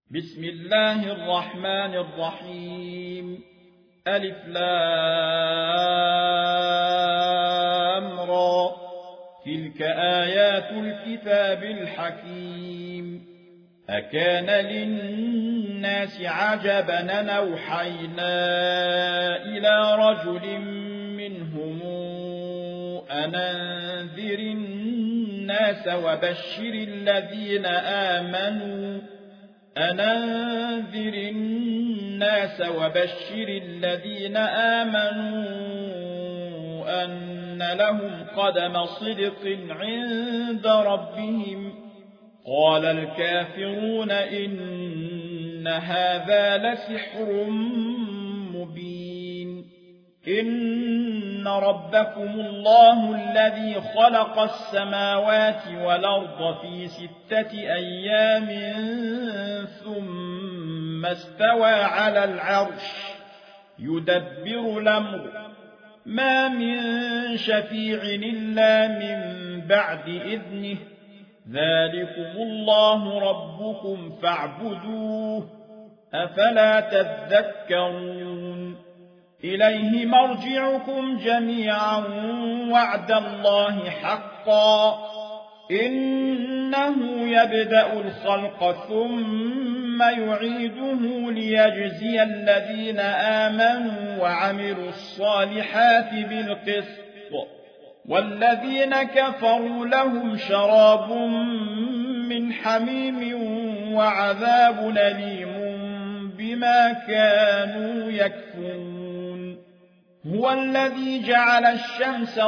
بسم الله الرحمن الرحيم. ألف لام را. تلك آيات الكتاب الحكيم. أكان للناس عجبا أن أوحينا إلى رجل منهم أن أنذر الناس وبشر الذين آمنوا أن لهم قدم صدق عند ربهم. قال الكافرون إن هذا لسحر مبين. إن ربكم الله الذي خلق السماوات والأرض في 6 أيام ثم استوى على العرش يدبر الأمر ما من شفيع إلا من بعد إذنه. ذلكم الله ربكم فاعبدوه أفلا تذكرون. إليه مرجعكم جميعا وعد الله حقا. إنه يبدأ الخلق ثم يعيده ليجزي الذين آمنوا وعملوا الصالحات بالقسط، والذين كفروا لهم شراب من حميم وعذاب أليم بما كانوا يكفرون. هو الذي جعل الشمس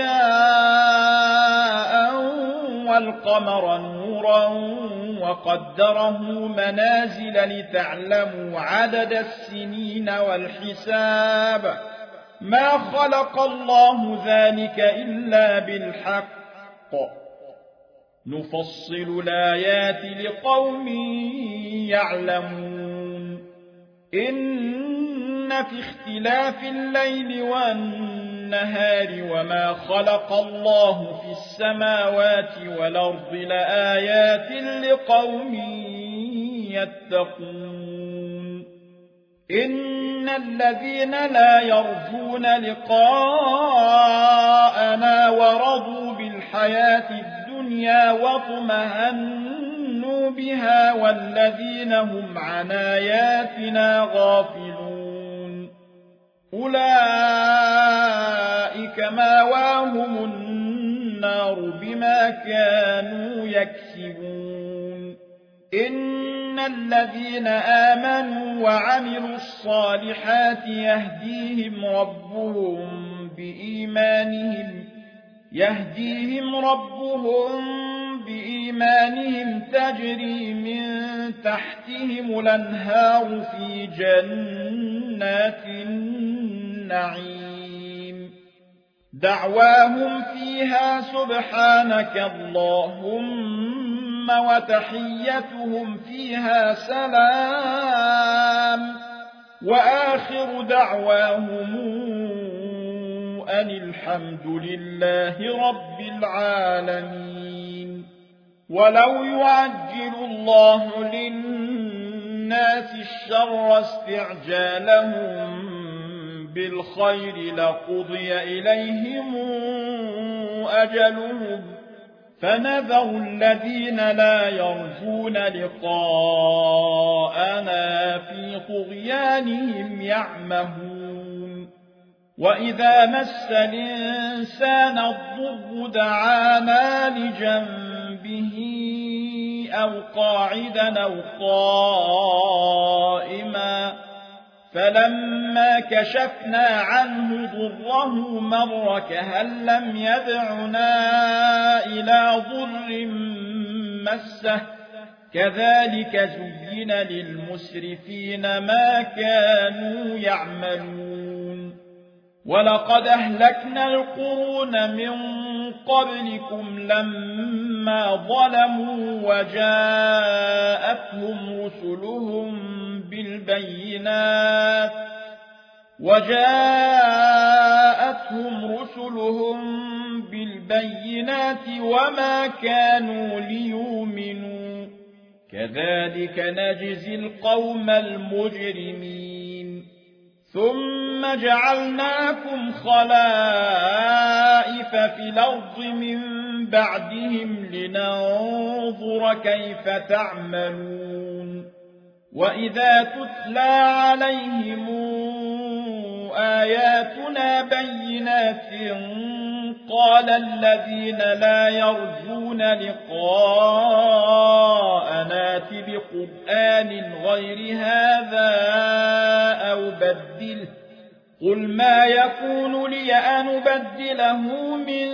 ضياء والقمر نورا وقدره منازل لتعلموا عدد السنين والحساب. ما خلق الله ذلك إلا بالحق. نفصل الآيات لقوم يعلمون. إن في اختلاف الليل والنهار وما خلق الله في السماوات والأرض لآيات لقوم يتقون. إن الذين لا يرجون لقاءنا ورضوا بالحياة الدنيا واطمأنوا بها والذين هم عن آياتنا غافلون أولئك مأواهم النار بما كانوا يكسبون. إن الذين آمنوا وعملوا الصالحات يهديهم ربهم بإيمانهم تجري من تحتهم الأنهار في جنات النعيم. دعواهم فيها سبحانك اللهم وتحيتهم فيها سلام. وآخر دعواهم أن الحمد لله رب العالمين. ولو يعجل الله للناس الشر استعجالهم بالخير لقضي إليهم أجلهم فنذر الذين لا يرجون لقاءنا في طغيانهم يعمهون. وإذا مس الإنسان الضر دعانا لجنبه أو قاعدا أو قائما فلما كشفنا عنه ضره مر كأن لم يدعنا إلى ضر مسه. كذلك زين للمسرفين ما كانوا يعملون. ولقد أهلكنا القرون من قبلكم لما ظلموا وجاءتهم رسلهم بالبينات وما كانوا ليؤمنوا كذلك نجزي القوم المجرمين ثم جعلناكم خلائف في الأرض من بعدهم لننظر كيف تعملون وإذا تتلى عليهم آياتنا بينات قال الذين لا يرجون لقاءنا ائت بقرآن غير هذا أو بدله قل ما يكون لي أن أبدله من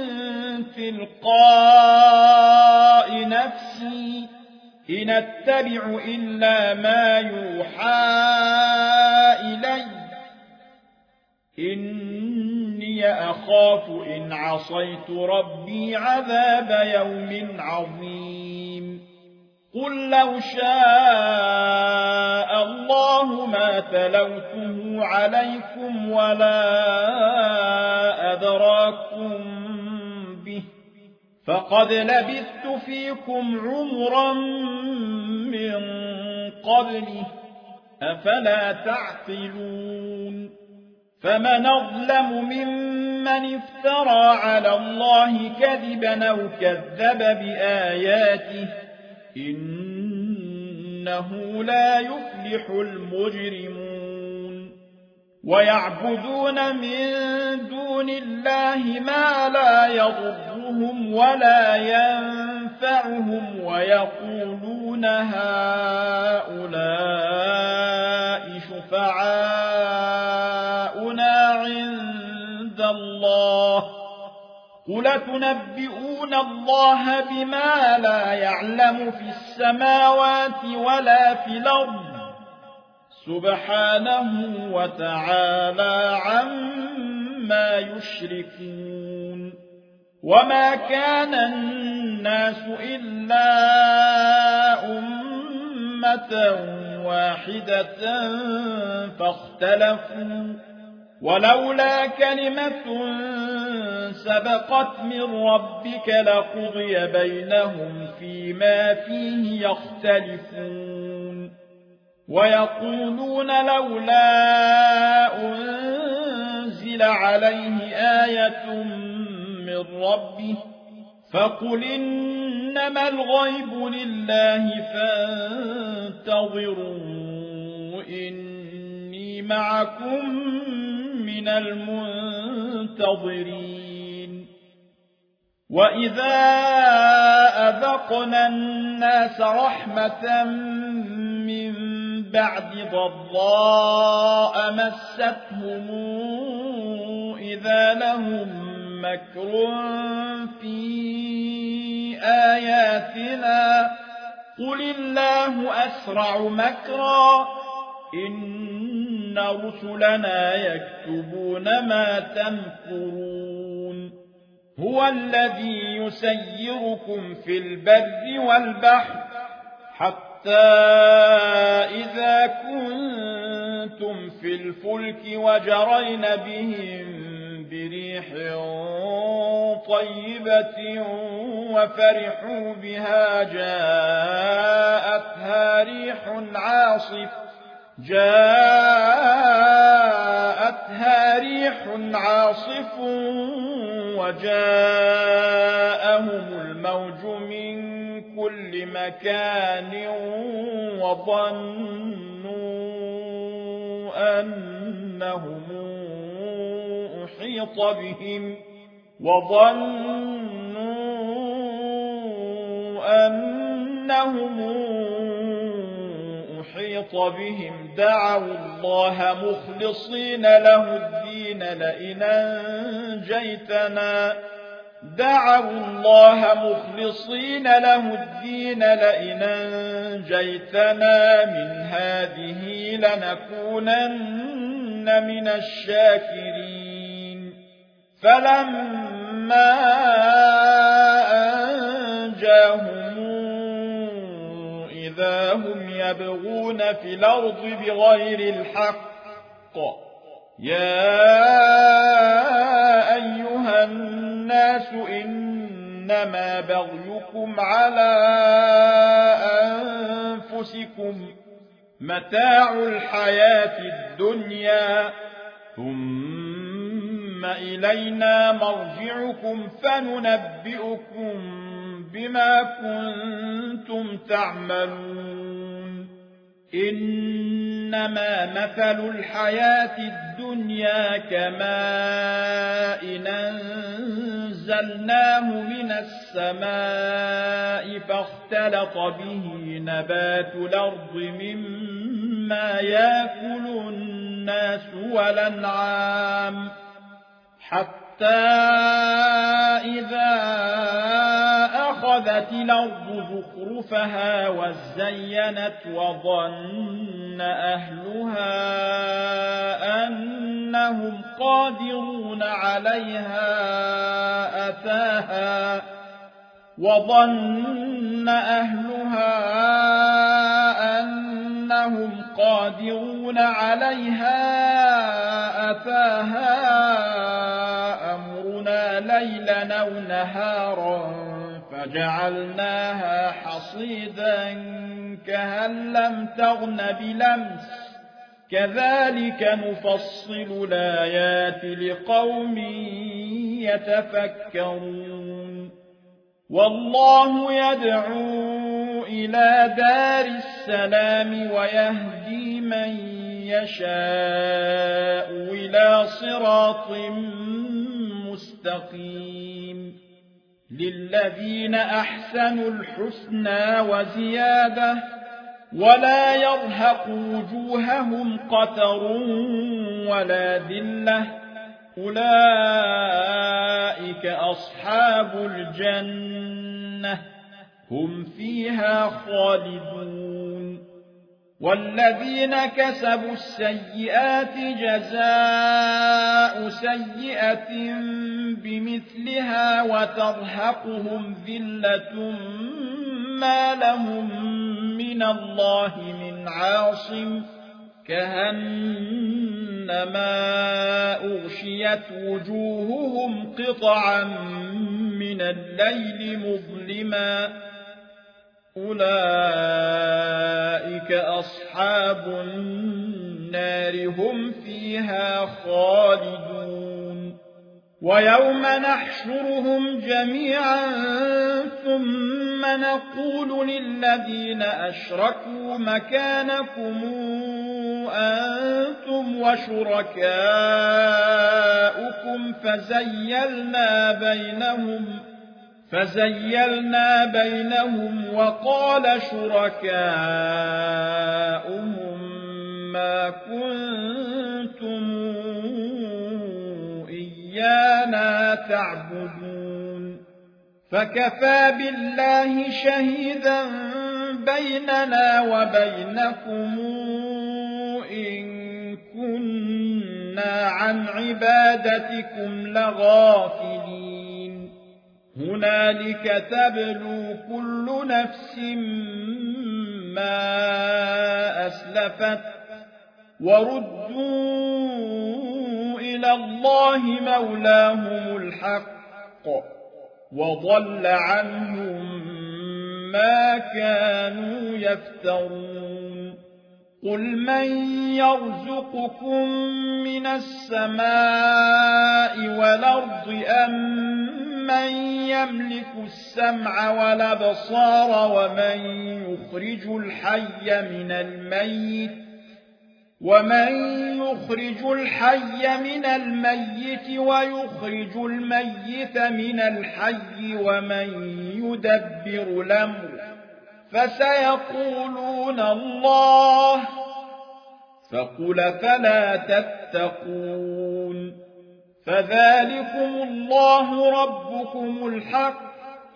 تلقاء نفسي إن أتبع إلا ما يوحى إلي إني أخاف إن عصيت ربي عذاب يوم عظيم قل لو شاء الله ما تلوته عليكم ولا أدراكم به فقد لبثت فيكم عمرا من قبله أفلا تعقلون فمن أظلم ممن افترى على الله كذبا أو كذب بآياته إنه لا يفلح المجرمون ويعبدون من دون الله ما لا يضرهم ولا ينفعهم ويقولون هؤلاء شفعاؤنا عند الله قل تنبئون الله بما لا يعلم في السماوات ولا في الأرض سبحانه وتعالى عما يشركون وما كان الناس إلا أمة واحدة فاختلفوا ولولا كلمة سبقت من ربك لقضي بينهم فيما فيه يختلفون ويقولون لولا أنزل عليه آية من ربه فقل إنما الغيب لله فانتظروا إني معكم من المنتظرين وإذا أذقنا الناس رحمة من بعد ضراء مستهم إذا لهم مكر في آياتنا قل الله أسرع مكرا إن رسلنا يكتبون ما تمكرون هو الذي يسيركم في البر والبحر حتى إذا كنتم في الفلك وجرين بهم بريح طيبة وفرحوا بها جاءتها ريح عاصف وجاءهم الموج من كل مكان وظنوا أنهم أحيط بهم دعوا الله مخلصين له الدين لئن أنجيتنا من هذه لنكونن من الشاكرين فلما أنجاهم إذا هم يبغون في الأرض بغير الحق يا أيها الناس إن إنما بغيكم على أنفسكم متاع الحياة الدنيا ثم إلينا مرجعكم فننبئكم بما كنتم تعملون إنما مثل الحياة الدنيا كماء أنزلناه من السماء فاختلط به نبات الأرض مما يأكل الناس والأنعام حتى إذا أخذت الأرض زخرفها وزينت وظن أهلها أنهم قادرون عليها أتاها أمرنا ليلا أو نهارا فجعلناها حصيدا كأن لم تغن بلمس كذلك نفصل الآيات لقوم يتفكرون والله يدعو إلى دار السلام ويهدي من يشاء إلى صراط مستقيم للذين أحسنوا الحسنى وزيادة ولا يرهق وجوههم قتر ولا ذلة أولئك أصحاب الجنة هم فيها خالدون والذين كسبوا السيئات جزاء سيئة بمثلها وترهقهم ذلة ما لهم من الله من عاصم كأنما أغشيت وجوههم قطعا من الليل مظلما أولئك أصحاب النار هم فيها خالدون ويوم نحشرهم جميعا ثم نقول للذين أشركوا مكانكم أنتم وشركاؤكم فزيلنا بينهم وقال شركاؤهم ما كنتم إيانا تعبدون فكفى بالله شهيدا بيننا وبينكم إن كنا عن عبادتكم لغافلين هنالك تبلو كل نفس ما أسلفت وردوا إلى الله مولاهم الحق وضل عنهم ما كانوا يفترون قل من يرزقكم من السماء والأرض أم من يملك السمع والأبصار ومن يخرج الحي من الميت ويخرج الميت من الحي ومن يدبر الأمر فسيقولون الله فقل فلا تتقون فذلكم الله ربكم الحق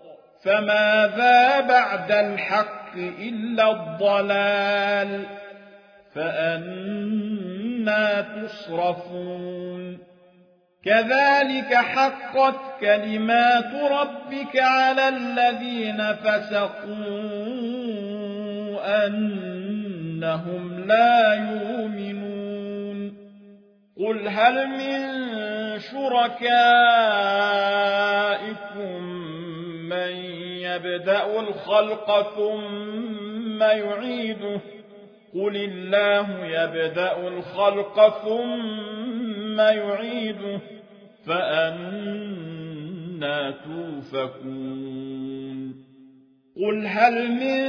فماذا بعد الحق إلا الضلال فأنى تصرفون كذلك حقت كلمات ربك على الذين فسقوا أنهم لا يؤمنون قل هل من شركائكم يبدأ الخلق ثم يعيده قل الله يبدأ الخلق ثم يعيده فأنى توفكون قل هل من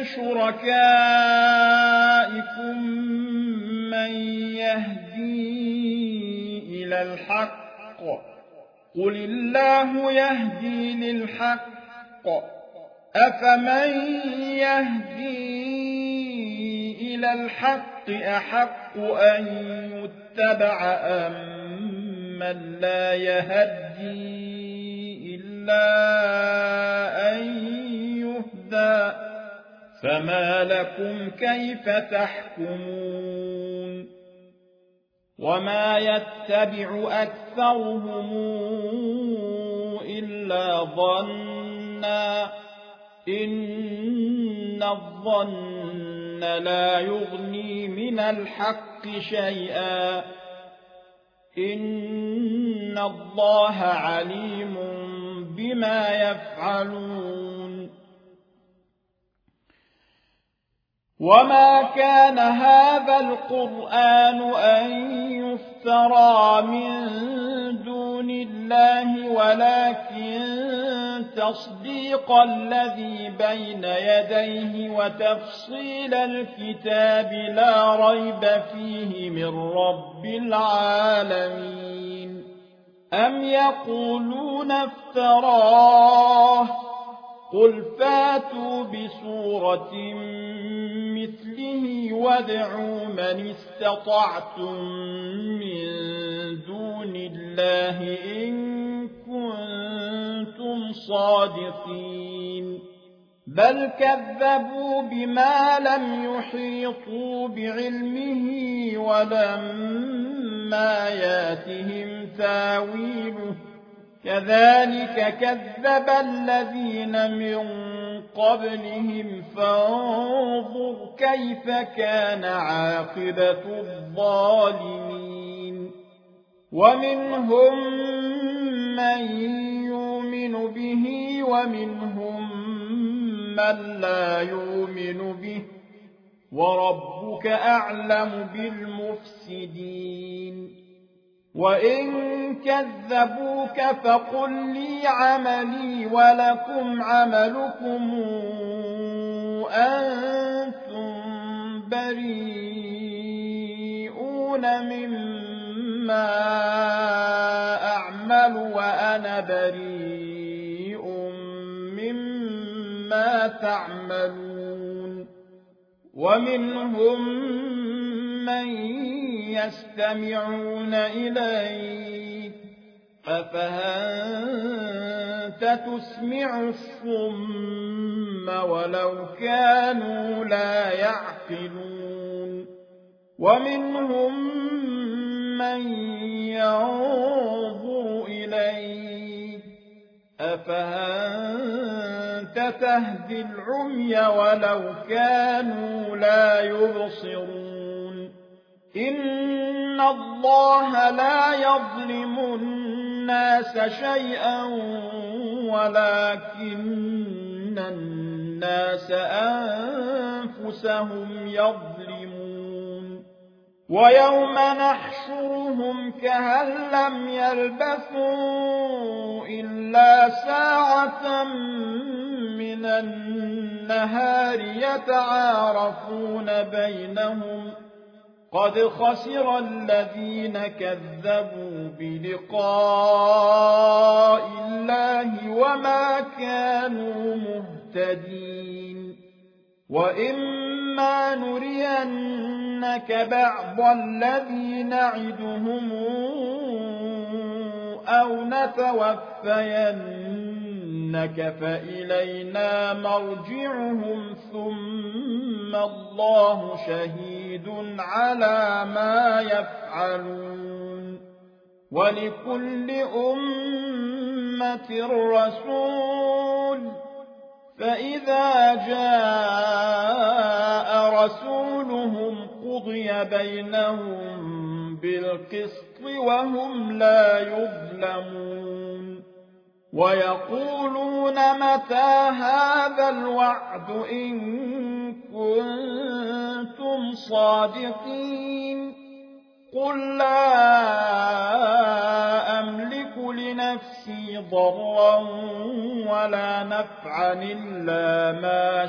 شركائكم من يهدي إلى الحق قل الله يهدي للحق أفمن يهدي إلى الحق أحق أن يتبع أم من لا يهدي إلا أن يهدى فما لكم كيف تحكمون وما يتبع أكثرهم إلا ظنا إن الظن لا يغني من الحق شيئا إن الله عليم بما يفعلون وما كان هذا القرآن أن يفترى من دون الله ولكن تصديق الذي بين يديه وتفصيل الكتاب لا ريب فيه من رب العالمين أم يقولون افتراه قل فاتوا بسورة مثله وادعوا من استطعتم من دون الله إن كنتم صادقين بل كذبوا بما لم يحيطوا بعلمه ولما ياتهم تاويله كذلك كذب الذين من قبلهم فانظر كيف كان عاقبة الظالمين ومنهم من يؤمن به ومنهم من لا يؤمن به وربك أعلم بالمفسدين وإن كذبوك فقل لي عملي ولكم عملكم أنتم بريئون مما أعمل وأنا بريء مما تعملون ومنهم من يستمعون إليك أفأنت تسمع الصم ولو كانوا لا يعقلون ومنهم من ينظر إليك أفأنت تهدي العمي ولو كانوا لا يبصرون إن الله لا يظلم الناس شيئا ولكن الناس أنفسهم يظلمون ويوم نحشرهم كأن لم يلبثوا إلا ساعة من النهار يتعارفون بينهم قد خسر الذين كذبوا بلقاء الله وما كانوا مهتدين وإما نرينك بعض الذي نعدهم أو نتوفينك فإلينا مرجعهم ثم الله شهيد على ما يفعلون ولكل أمة رسول فإذا جاء رسولهم قضي بينهم بالقسط وهم لا يظلمون ويقولون متى هذا الوعد إن كنتم صادقين قل لا أملك لنفسي ضرا ولا نفعا إلا ما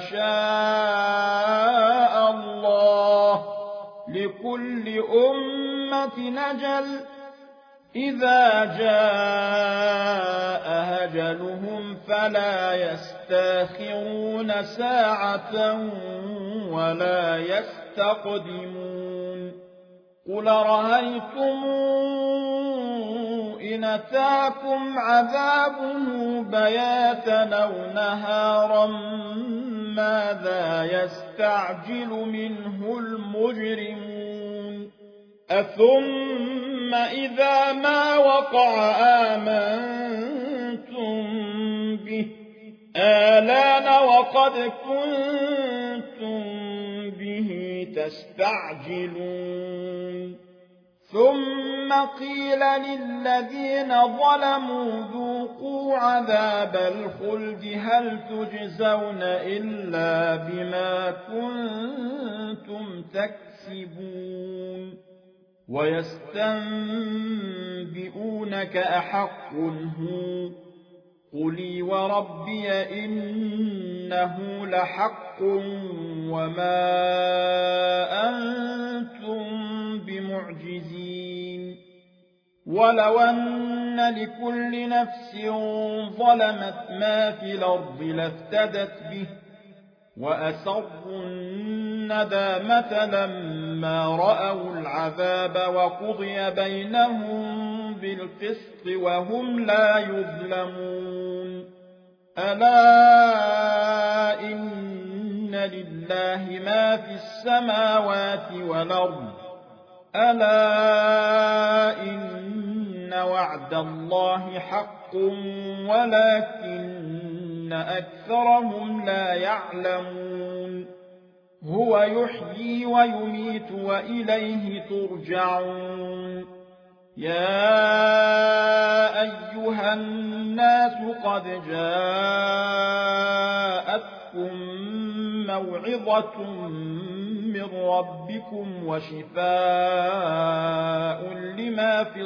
شاء الله لكل أمة أجل إذا جاء أجلهم فلا يستاخرون ساعة ولا يستقدمون قل رأيتم إن أتاكم عذابه بياتا أو نهارا ماذا يستعجل منه المجرمون أثم إذا ما وقع آمنتم به آلان وقد كنتم به تستعجلون ثم قيل للذين ظلموا ذوقوا عذاب الخلد هل تجزون إلا بما كنتم تكسبون ويستنبئونك أحق هو قل وربي إنه لحق وما أنتم بمعجزين ولو أن لكل نفس ظلمت ما في الأرض لافتدت به وأسروا الندامة لما رأوا العذاب وقضي بينهم بالقسط وهم لا يظلمون ألا إن لله ما في السماوات والأرض ألا إن وعد الله حق ولكن أكثرهم لا يعلمون هو يحيي ويميت وإليه ترجعون يا أيها الناس قد جاءتكم موعظة من ربكم وشفاء لما في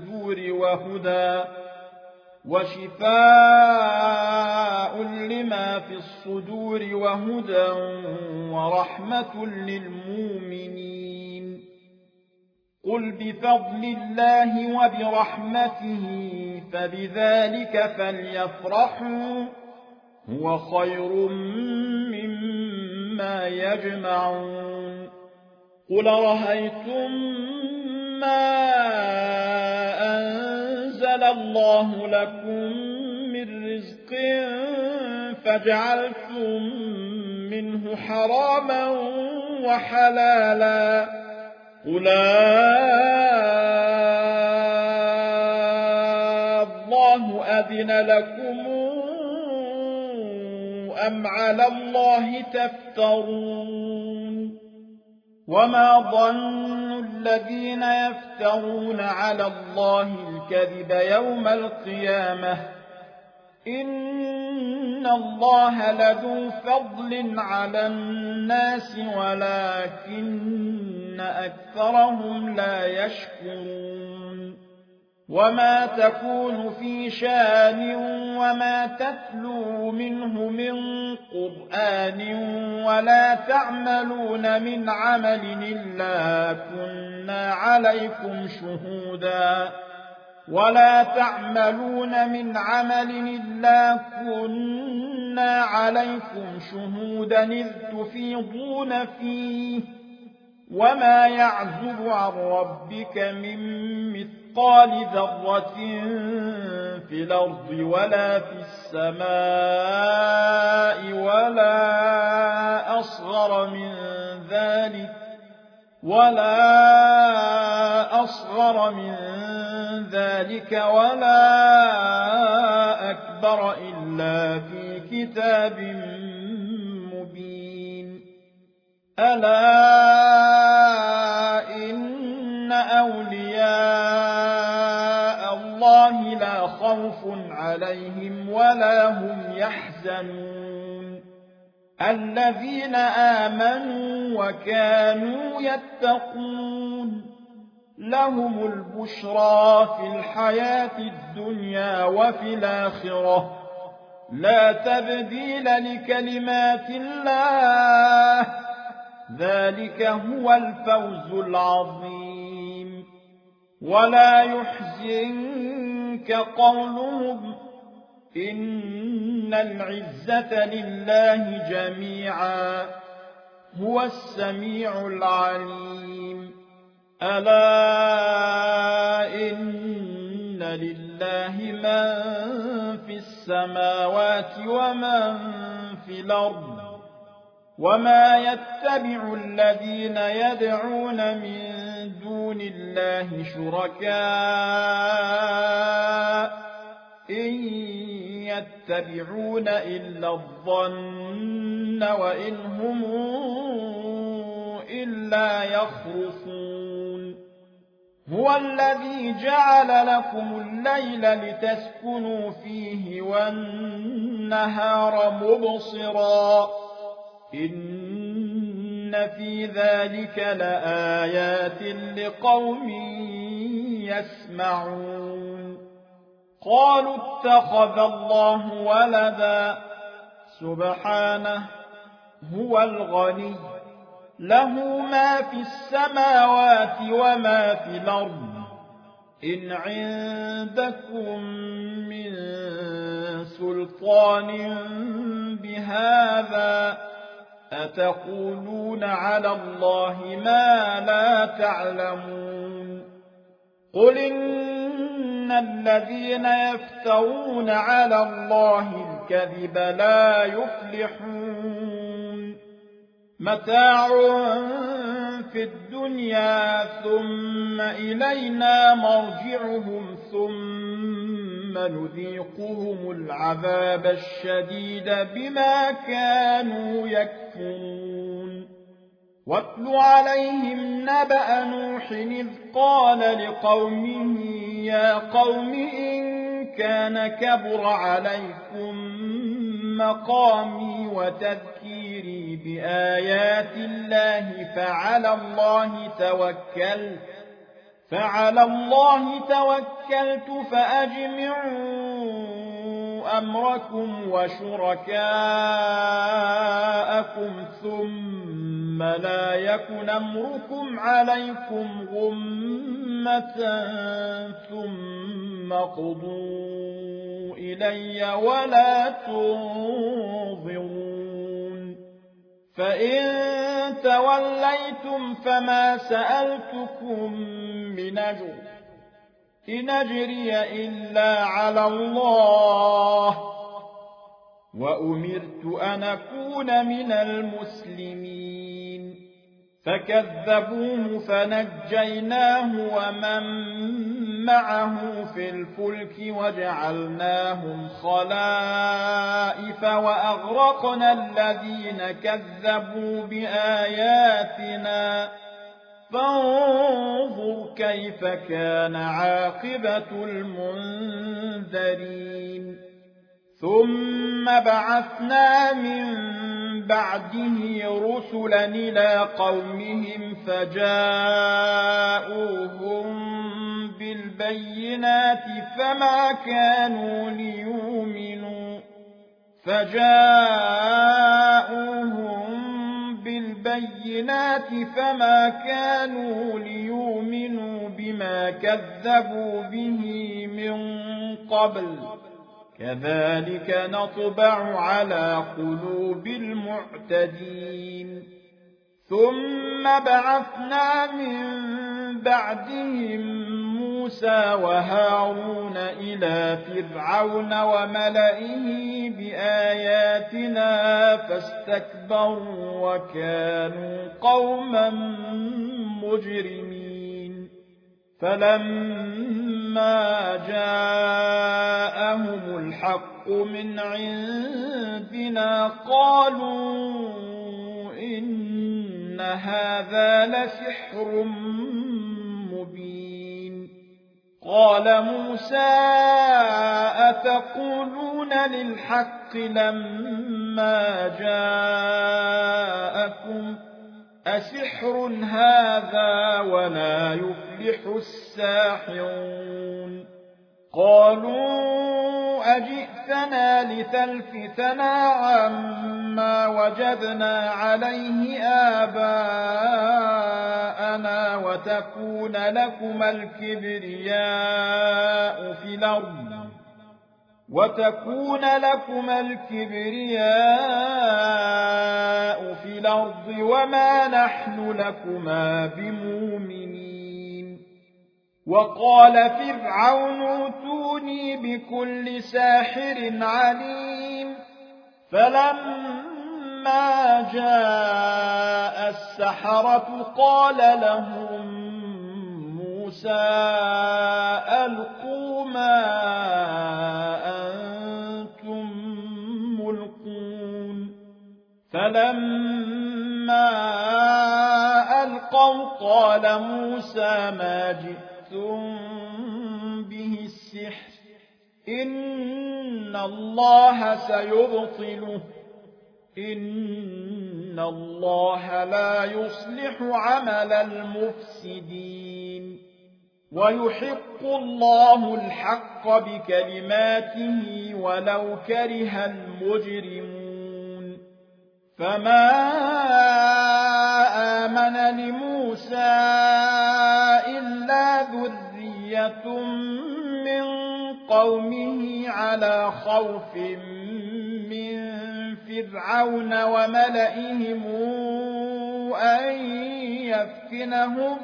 الصدور وهدى ورحمة للمؤمنين قل بفضل الله وبرحمته فبذلك فليفرحوا هو خير مما يجمعون قل رأيتم ما أنزل الله لكم من رزق فجعلتم منه حراما وحلالا قل الله أذن لكم أم على الله تفترون وما ظن الذين يفترون على الله الكذب يوم القيامة إن الله لذو فضل على الناس ولكن أكثرهم لا يشكرون وما تكون في شان وما تتلو منه من قرآن ولا تعملون من عمل إلا كنا عليكم شهودا إذ تفيضون فيه وما يعزب عن ربك من مثقال ذرة في الأرض ولا في السماء ولا أصغر من ذلك ولا أكبر إلا في كتاب مبين ألا إن أولياء الله لا خوف عليهم ولا هم يحزنون الذين آمنوا وكانوا يتقون لهم البشرى في الحياة الدنيا وفي الآخرة لا تبديل لكلمات الله ذلك هو الفوز العظيم ولا يحزنك قولهم إن العزة لله جميعا هو السميع العليم ألا إن لله من في السماوات ومن في الأرض وما يتبع الذين يدعون من دون الله شركاء إن يتبعون إلا الظن وإن هم إلا يخرصون هو الذي جعل لكم الليل لتسكنوا فيه والنهار مبصرا إن في ذلك لآيات لقوم يسمعون قالوا اتخذ الله ولدا سبحانه هو الغني له ما في السماوات وما في الأرض إن عندكم من سلطان بهذا أتقولون على الله ما لا تعلمون قل إن الذين يفترون على الله الكذب لا يفلحون متاع في الدنيا ثم إلينا مرجعهم ثم نذيقهم العذاب الشديد بما كانوا يكفرون واتل عليهم نبأ نوح إذ قال لقومه يا قوم إن كان كبر عليكم مقامي وتذكيري بآيات الله فعلى الله توكلت فأجمعوا أمركم وشركاءكم ثم لا يكن أمركم عليكم غمة ثم قضوا إلي ولا تنظرون فإن توليتم فما سألتكم من أجر إن أجري إلا على الله وأمرت أن أكون من المسلمين فكذبوه فنجيناه ومن معه في الفلك وجعلناهم خلائف وأغرقنا الذين كذبوا بآياتنا فانظر كيف كان عاقبة المنذرين ثم بعثنا من بعده رسلا إلى قومهم فجاءوهم بالبينات فما كانوا ليؤمنوا بما كذبوا به من قبل كذلك نطبع على قلوب المعتدين ثم بعثنا من بعدهم موسى وهارون إلى فرعون وملئه بآياتنا فاستكبروا وكانوا قوما مجرمين فلما جاءهم الحق من عندنا قالوا إن هذا لسحر مبين قال موسى أتقولون للحق لما جاءكم أسحر هذا ولا يفلح الساحرون قالوا أجئتنا لتلفتنا عما وجدنا عليه آباءنا وتكون لكما الكبرياء في الأرض وما نحن لكما بمؤمنين وقال فرعون ائتوني بكل ساحر عليم فلما جاء السحرة قال لهم موسى ألقوا ما أنتم ملقون فلما ألقوا قال موسى ما جئتم به السحر إن الله سيبطله إن الله لا يصلح عمل المفسدين ويحق الله الحق بكلماته ولو كره المجرمون فما آمن لموسى إلا ذرية من قومه على خوف من فرعون وملئهم أن يفتنهم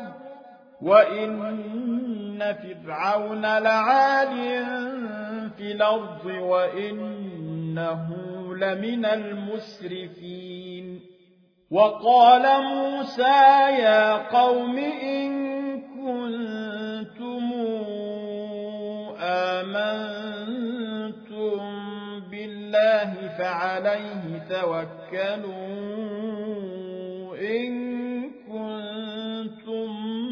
وإن فرعون لعال في الأرض وإنه لمن المسرفين وقال موسى يا قوم إن كنتم آمنتم بالله فعليه توكلوا إن كنتم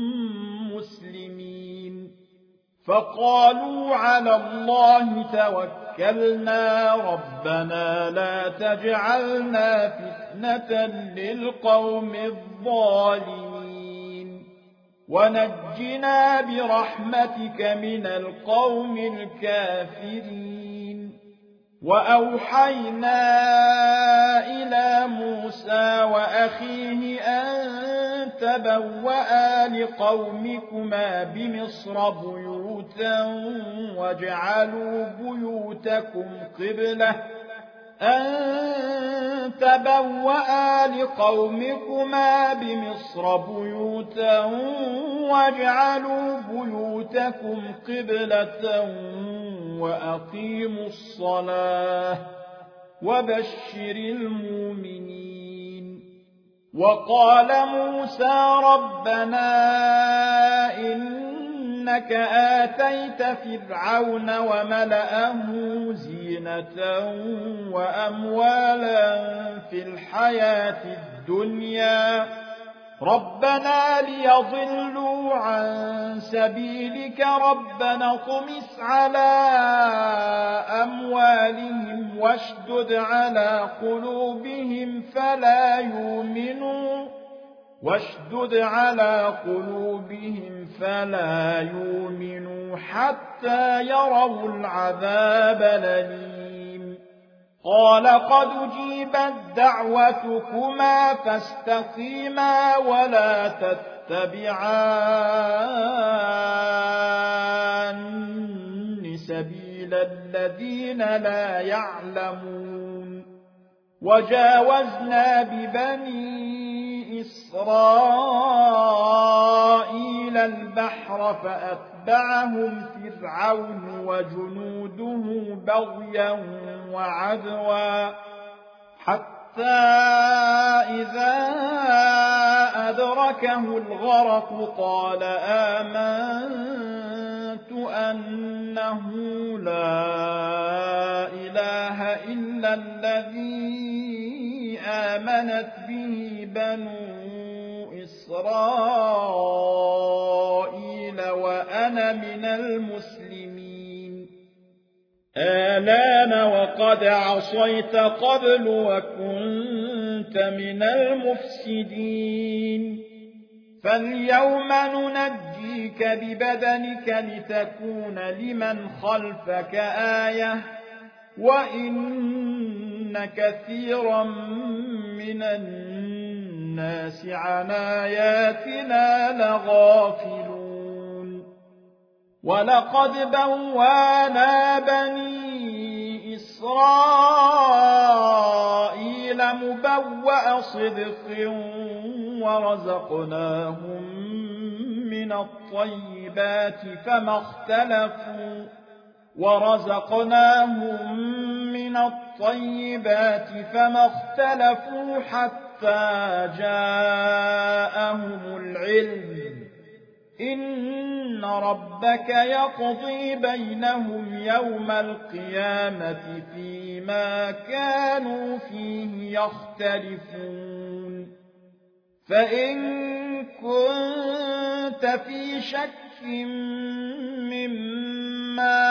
مسلمين فقالوا على الله توكلنا ربنا لا تجعلنا فتنة للقوم الظالمين ونجنا برحمتك من القوم الكافرين وأوحينا إلى موسى وأخيه أن تبوأ لقومكما بمصر بيوتا واجعلوا بيوتكم قبلة وأقيموا الصلاة وبشر المؤمنين وقال موسى ربنا إنك آتيت فرعون وملأه زينة وأموالا في الحياة الدنيا ربنا ليضلوا عن سبيلك ربنا اطمس على أموالهم واشدد على قلوبهم فلا يؤمنوا حتى يروا العذاب الأليم قال قد أجيبت دعوتكما فاستقيما ولا تتبعان سبيل الذين لا يعلمون وجاوزنا ببني إسرائيل البحر فأتبعهم فرعون وجنوده بغيا وعدوا حتى إذا أدركه الغرق قال آمنت أنه لا إله إلا الذي آمنت به بنو إسرائيل وأنا من المسلمين ولقد عصيت قبل وكنت من المفسدين فاليوم ننجيك ببدنك لتكون لمن خلفك آية وإن كثيرا من الناس عن آياتنا لغافلون ولقد بوانا بني إسرائيل مبوأ صدق ورزقناهم من الطيبات فما اختلفوا حتى جاءهم العلم إن ربك يقضي بينهم يوم القيامة فيما كانوا فيه يختلفون فإن كنت في شك مما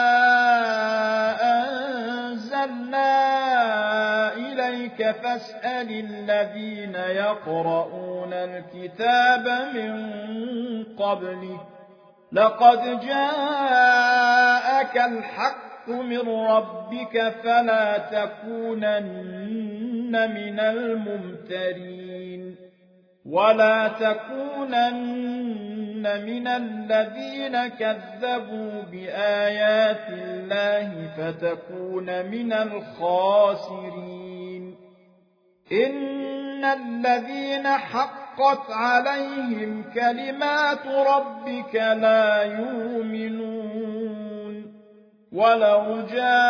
أنزلنا إليك فاسأل الذين يقرؤون الكتاب من قبلك لقد جاءك الحق من ربك فلا تكونن من الممترين ولا تكونن من الذين كذبوا بآيات الله فتكون من الخاسرين إن الذين حقت عليهم كلمات ربك لا يؤمنون ولو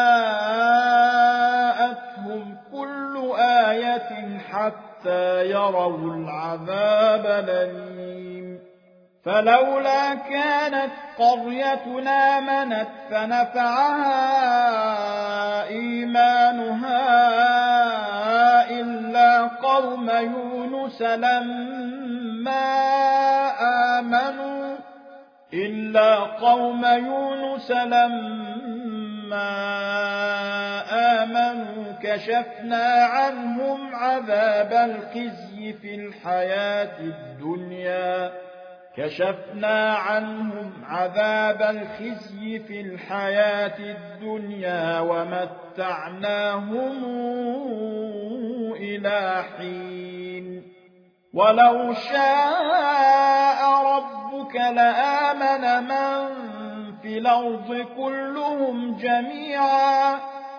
جاءتهم كل آية حتى يروا العذاب الأليم فلولا كانت قريتنا آمنت فنفعها إيمانها إلا قوم يونس لما آمنوا كشفنا عنهم عذاب الخزي في الحياة الدنيا ومتعناهم إلى حين ولو شاء ربك لآمن من في الأرض كلهم جميعا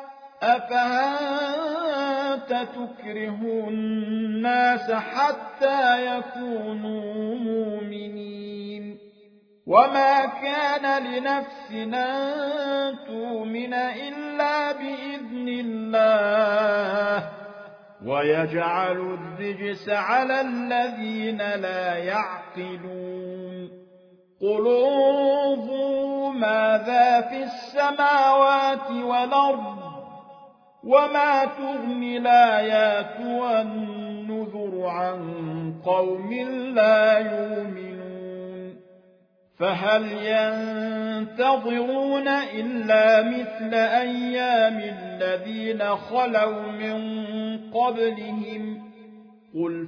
أفأنت تكره الناس حتى يكونوا مؤمنين وما كان لنفس أن تؤمن إلا بإذن الله ويجعل الرجس على الذين لا يعقلون قل انظروا ماذا في السماوات والأرض وما تغني الآيات والنذر عن قوم لا يؤمنون فهل ينتظرون إلا مثل أيام الذين خلوا من قبلهم قل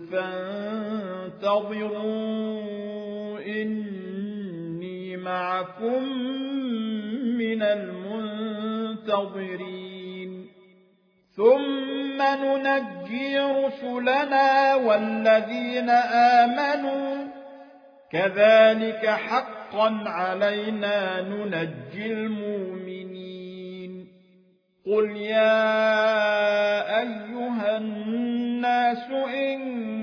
فانتظروا إني معكم من المنتظرين ثم ننجي رسلنا والذين آمنوا كذلك حقا علينا ننجي المؤمنين قل يا أيها الناس إن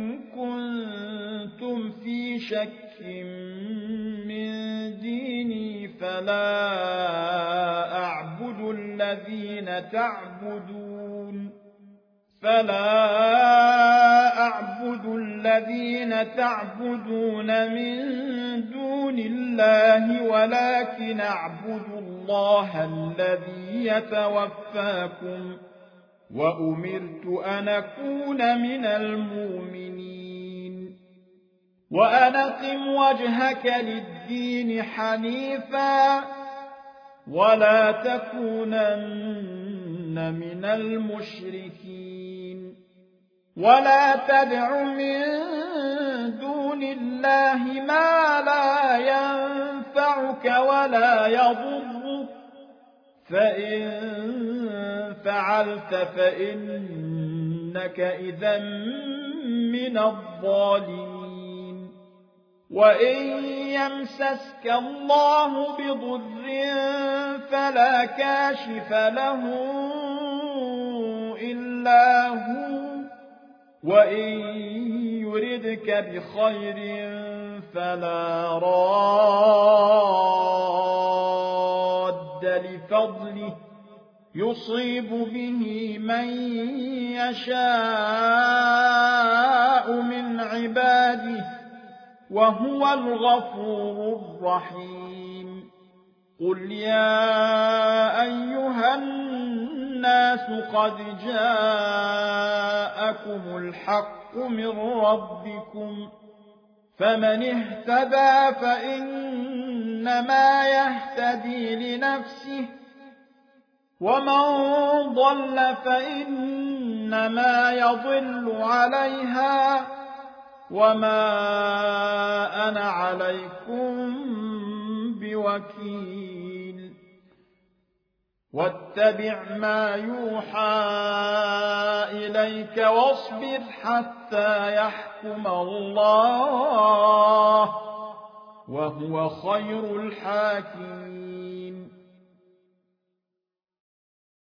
كنتم في شك من ديني فلا أعبد الذين تعبدون من دون الله ولكن أعبد الله الذي يتوفاكم وأمرت أن أكون من المؤمنين وأن أقم وجهك للدين حنيفا ولا تكونن من المشركين ولا تدع من دون الله ما لا ينفعك ولا يضرك فإن فعلت فإنك إذا من الظالمين وإن يمسسك الله بضر فلا كاشف له إلا هو وإن يردك بخير فلا راد لفضله يصيب به من يشاء من عباده وهو الغفور الرحيم قل يا أيها الناس قد جاءكم الحق من ربكم فمن اهتدى فإنما يهتدي لنفسه ومن ضل فإنما يضل عليها وما أنا عليكم بوكيل واتبع ما يوحى إليك واصبر حتى يحكم الله وهو خير الحاكمين